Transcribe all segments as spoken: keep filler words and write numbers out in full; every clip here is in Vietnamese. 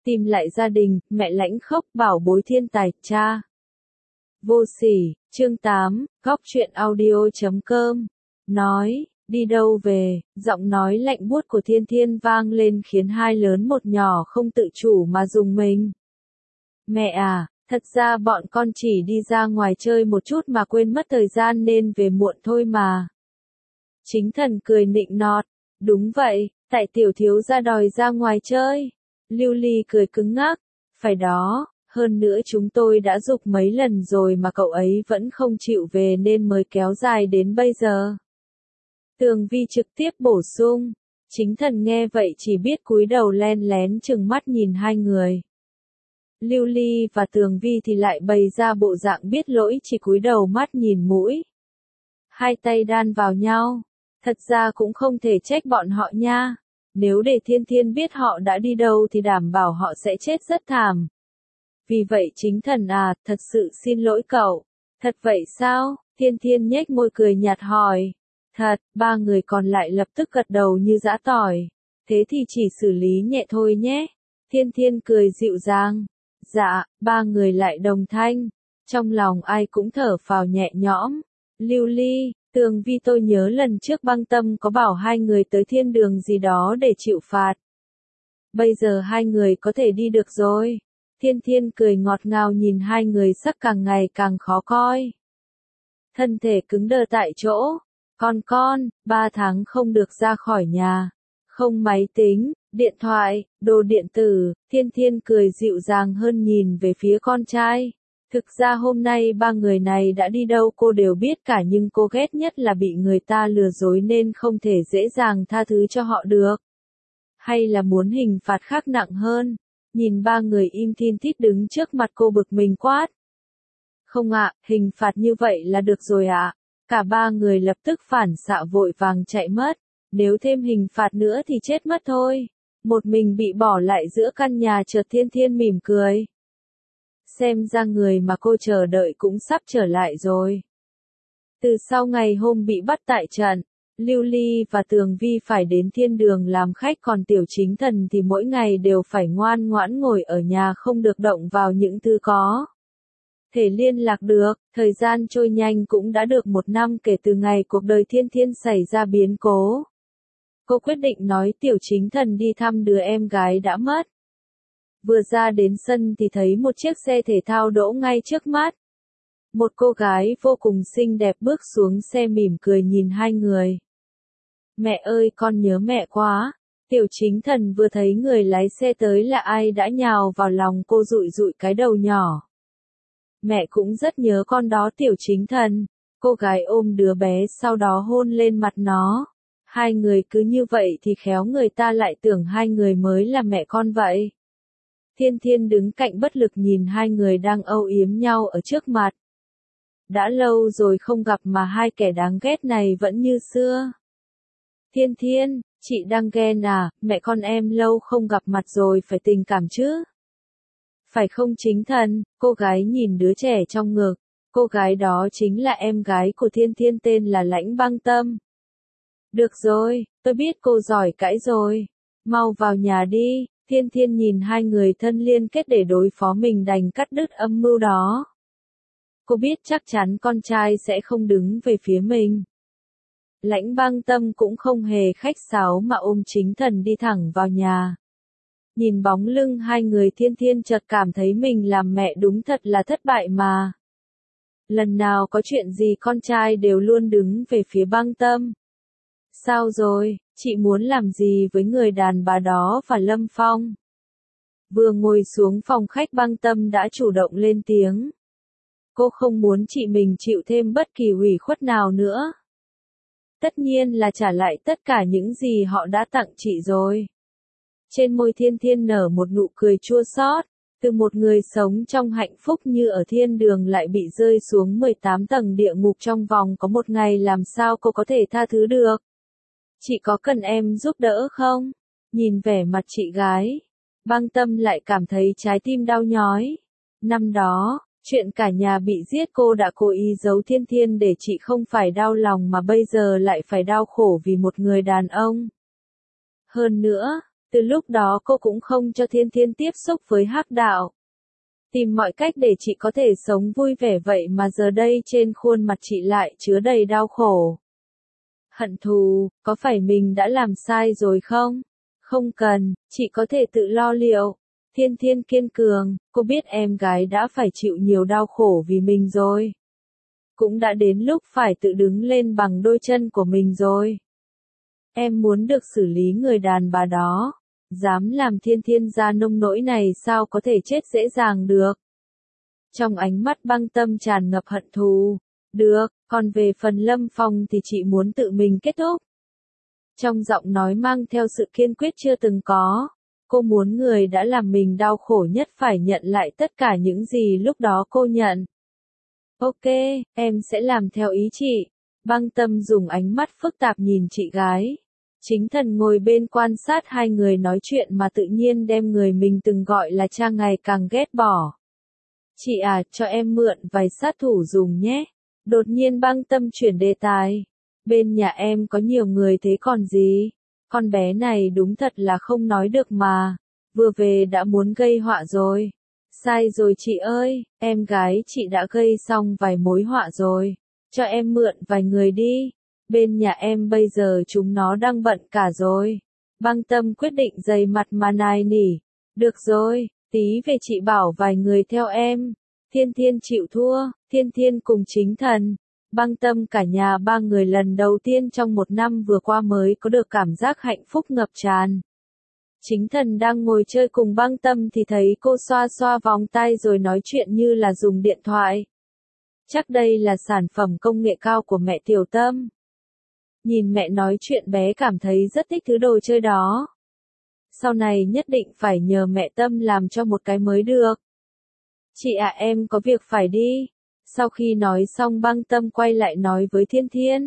Tìm lại gia đình, mẹ lãnh khốc bảo bối thiên tài, cha. Vô sỉ, chương tám, góc truyện audio chấm com. Nói, đi đâu về, giọng nói lạnh buốt của Thiên Thiên vang lên khiến hai lớn một nhỏ không tự chủ mà rùng mình. Mẹ à, thật ra bọn con chỉ đi ra ngoài chơi một chút mà quên mất thời gian nên về muộn thôi mà. Chính Thần cười nịnh nọt, đúng vậy, tại tiểu thiếu gia đòi ra ngoài chơi. Lưu Ly cười cứng ngắc, phải đó, hơn nữa chúng tôi đã giục mấy lần rồi mà cậu ấy vẫn không chịu về nên mới kéo dài đến bây giờ. Tường Vi trực tiếp bổ sung, Chính Thần nghe vậy chỉ biết cúi đầu len lén chừng mắt nhìn hai người. Lưu Ly và Tường Vi thì lại bày ra bộ dạng biết lỗi chỉ cúi đầu mắt nhìn mũi. Hai tay đan vào nhau, thật ra cũng không thể trách bọn họ nha. Nếu để Thiên Thiên biết họ đã đi đâu thì đảm bảo họ sẽ chết rất thảm. Vì vậy Chính Thần à, thật sự xin lỗi cậu. Thật vậy sao? Thiên Thiên nhếch môi cười nhạt hỏi. Thật, ba người còn lại lập tức gật đầu như giã tỏi. Thế thì chỉ xử lý nhẹ thôi nhé. Thiên Thiên cười dịu dàng. Dạ, ba người lại đồng thanh. Trong lòng ai cũng thở phào nhẹ nhõm. Lưu Ly, Tường Vi, tôi nhớ lần trước Băng Tâm có bảo hai người tới thiên đường gì đó để chịu phạt. Bây giờ hai người có thể đi được rồi. Thiên Thiên cười ngọt ngào nhìn hai người sắc càng ngày càng khó coi. Thân thể cứng đờ tại chỗ. Con con, ba tháng không được ra khỏi nhà. Không máy tính, điện thoại, đồ điện tử. Thiên Thiên cười dịu dàng hơn nhìn về phía con trai. Thực ra hôm nay ba người này đã đi đâu cô đều biết cả, nhưng cô ghét nhất là bị người ta lừa dối nên không thể dễ dàng tha thứ cho họ được. Hay là muốn hình phạt khác nặng hơn. Nhìn ba người im thin thít đứng trước mặt cô bực mình quát. Không ạ, hình phạt như vậy là được rồi ạ. Cả ba người lập tức phản xạ vội vàng chạy mất. Nếu thêm hình phạt nữa thì chết mất thôi. Một mình bị bỏ lại giữa căn nhà chợt Thiên Thiên mỉm cười. Xem ra người mà cô chờ đợi cũng sắp trở lại rồi. Từ sau ngày hôm bị bắt tại trận, Lưu Ly và Tường Vi phải đến thiên đường làm khách, còn Tiểu Chính Thần thì mỗi ngày đều phải ngoan ngoãn ngồi ở nhà không được động vào những thứ có thể liên lạc được. Thời gian trôi nhanh, cũng đã được một năm kể từ ngày cuộc đời Thiên Thiên xảy ra biến cố. Cô quyết định nói Tiểu Chính Thần đi thăm đứa em gái đã mất. Vừa ra đến sân thì thấy một chiếc xe thể thao đỗ ngay trước mắt. Một cô gái vô cùng xinh đẹp bước xuống xe mỉm cười nhìn hai người. Mẹ ơi, con nhớ mẹ quá. Tiểu Chính Thần vừa thấy người lái xe tới là ai đã nhào vào lòng cô, dụi dụi cái đầu nhỏ. Mẹ cũng rất nhớ con đó Tiểu Chính Thần. Cô gái ôm đứa bé sau đó hôn lên mặt nó. Hai người cứ như vậy thì khéo người ta lại tưởng hai người mới là mẹ con vậy. Thiên Thiên đứng cạnh bất lực nhìn hai người đang âu yếm nhau ở trước mặt. Đã lâu rồi không gặp mà hai kẻ đáng ghét này vẫn như xưa. Thiên Thiên, chị đang ghen à, mẹ con em lâu không gặp mặt rồi, phải tình cảm chứ. Phải không Chính Thần? Cô gái nhìn đứa trẻ trong ngực. Cô gái đó chính là em gái của Thiên Thiên, tên là Lãnh Băng Tâm. Được rồi, tôi biết cô giỏi cãi rồi. Mau vào nhà đi. Thiên Thiên nhìn hai người thân liên kết để đối phó mình đành cắt đứt âm mưu đó. Cô biết chắc chắn con trai sẽ không đứng về phía mình. Lãnh Băng Tâm cũng không hề khách sáo mà ôm Chính Thần đi thẳng vào nhà. Nhìn bóng lưng hai người, Thiên Thiên chợt cảm thấy mình làm mẹ đúng thật là thất bại mà. Lần nào có chuyện gì con trai đều luôn đứng về phía Băng Tâm. Sao rồi, chị muốn làm gì với người đàn bà đó và Lâm Phong? Vừa ngồi xuống phòng khách, Băng Tâm đã chủ động lên tiếng. Cô không muốn chị mình chịu thêm bất kỳ ủy khuất nào nữa. Tất nhiên là trả lại tất cả những gì họ đã tặng chị rồi. Trên môi Thiên Thiên nở một nụ cười chua xót. Từ một người sống trong hạnh phúc như ở thiên đường lại bị rơi xuống mười tám tầng địa ngục trong vòng có một ngày, làm sao cô có thể tha thứ được? Chị có cần em giúp đỡ không? Nhìn vẻ mặt chị gái, Băng Tâm lại cảm thấy trái tim đau nhói. Năm đó, chuyện cả nhà bị giết cô đã cố ý giấu Thiên Thiên để chị không phải đau lòng, mà bây giờ lại phải đau khổ vì một người đàn ông. Hơn nữa, Từ lúc đó cô cũng không cho Thiên Thiên tiếp xúc với hắc đạo. Tìm mọi cách để chị có thể sống vui vẻ vậy mà giờ đây trên khuôn mặt chị lại chứa đầy đau khổ. Hận thù, có phải mình đã làm sai rồi không? Không cần, chị có thể tự lo liệu. Thiên Thiên kiên cường, cô biết em gái đã phải chịu nhiều đau khổ vì mình rồi. Cũng đã đến lúc phải tự đứng lên bằng đôi chân của mình rồi. Em muốn được xử lý người đàn bà đó. Dám làm Thiên Thiên ra nông nỗi này sao có thể chết dễ dàng được. Trong ánh mắt Băng Tâm tràn ngập hận thù. Được, còn về phần Lâm Phong thì chị muốn tự mình kết thúc. Trong giọng nói mang theo sự kiên quyết chưa từng có. Cô muốn người đã làm mình đau khổ nhất phải nhận lại tất cả những gì lúc đó cô nhận. Ok, em sẽ làm theo ý chị. Băng Tâm dùng ánh mắt phức tạp nhìn chị gái. Chính Thần ngồi bên quan sát hai người nói chuyện mà tự nhiên đem người mình từng gọi là cha ngày càng ghét bỏ. Chị à, cho em mượn vài sát thủ dùng nhé. Đột nhiên Băng Tâm chuyển đề tài. Bên nhà em có nhiều người thế còn gì? Con bé này đúng thật là không nói được mà. Vừa về đã muốn gây họa rồi. Sai rồi chị ơi, em gái chị đã gây xong vài mối họa rồi. Cho em mượn vài người đi. Bên nhà em bây giờ chúng nó đang bận cả rồi. Băng Tâm quyết định dày mặt mà nài nỉ. Được rồi, tí về chị bảo vài người theo em. Thiên Thiên chịu thua, Thiên Thiên cùng Chính Thần. Băng Tâm cả nhà ba người lần đầu tiên trong một năm vừa qua mới có được cảm giác hạnh phúc ngập tràn. Chính Thần đang ngồi chơi cùng Băng Tâm thì thấy cô xoa xoa vòng tay rồi nói chuyện như là dùng điện thoại. Chắc đây là sản phẩm công nghệ cao của mẹ Tiểu Tâm. Nhìn mẹ nói chuyện bé cảm thấy rất thích thứ đồ chơi đó. Sau này nhất định phải nhờ mẹ Tâm làm cho một cái mới được. Chị à, em có việc phải đi. Sau khi nói xong Băng Tâm quay lại nói với Thiên Thiên.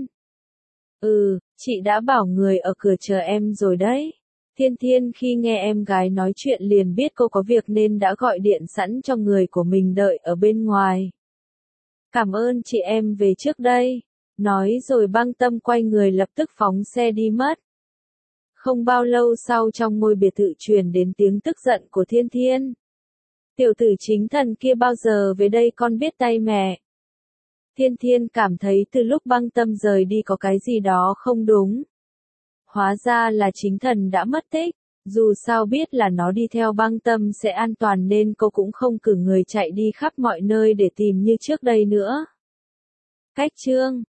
Ừ, chị đã bảo người ở cửa chờ em rồi đấy. Thiên Thiên khi nghe em gái nói chuyện liền biết cô có việc nên đã gọi điện sẵn cho người của mình đợi ở bên ngoài. Cảm ơn chị, em về trước đây. Nói rồi Băng Tâm quay người lập tức phóng xe đi mất. Không bao lâu sau trong ngôi biệt thự truyền đến tiếng tức giận của Thiên Thiên. Tiểu tử Chính Thần kia bao giờ về đây con biết tay mẹ. Thiên Thiên cảm thấy từ lúc Băng Tâm rời đi có cái gì đó không đúng. Hóa ra là Chính Thần đã mất tích. Dù sao biết là nó đi theo Băng Tâm sẽ an toàn nên cô cũng không cử người chạy đi khắp mọi nơi để tìm như trước đây nữa. Cách chương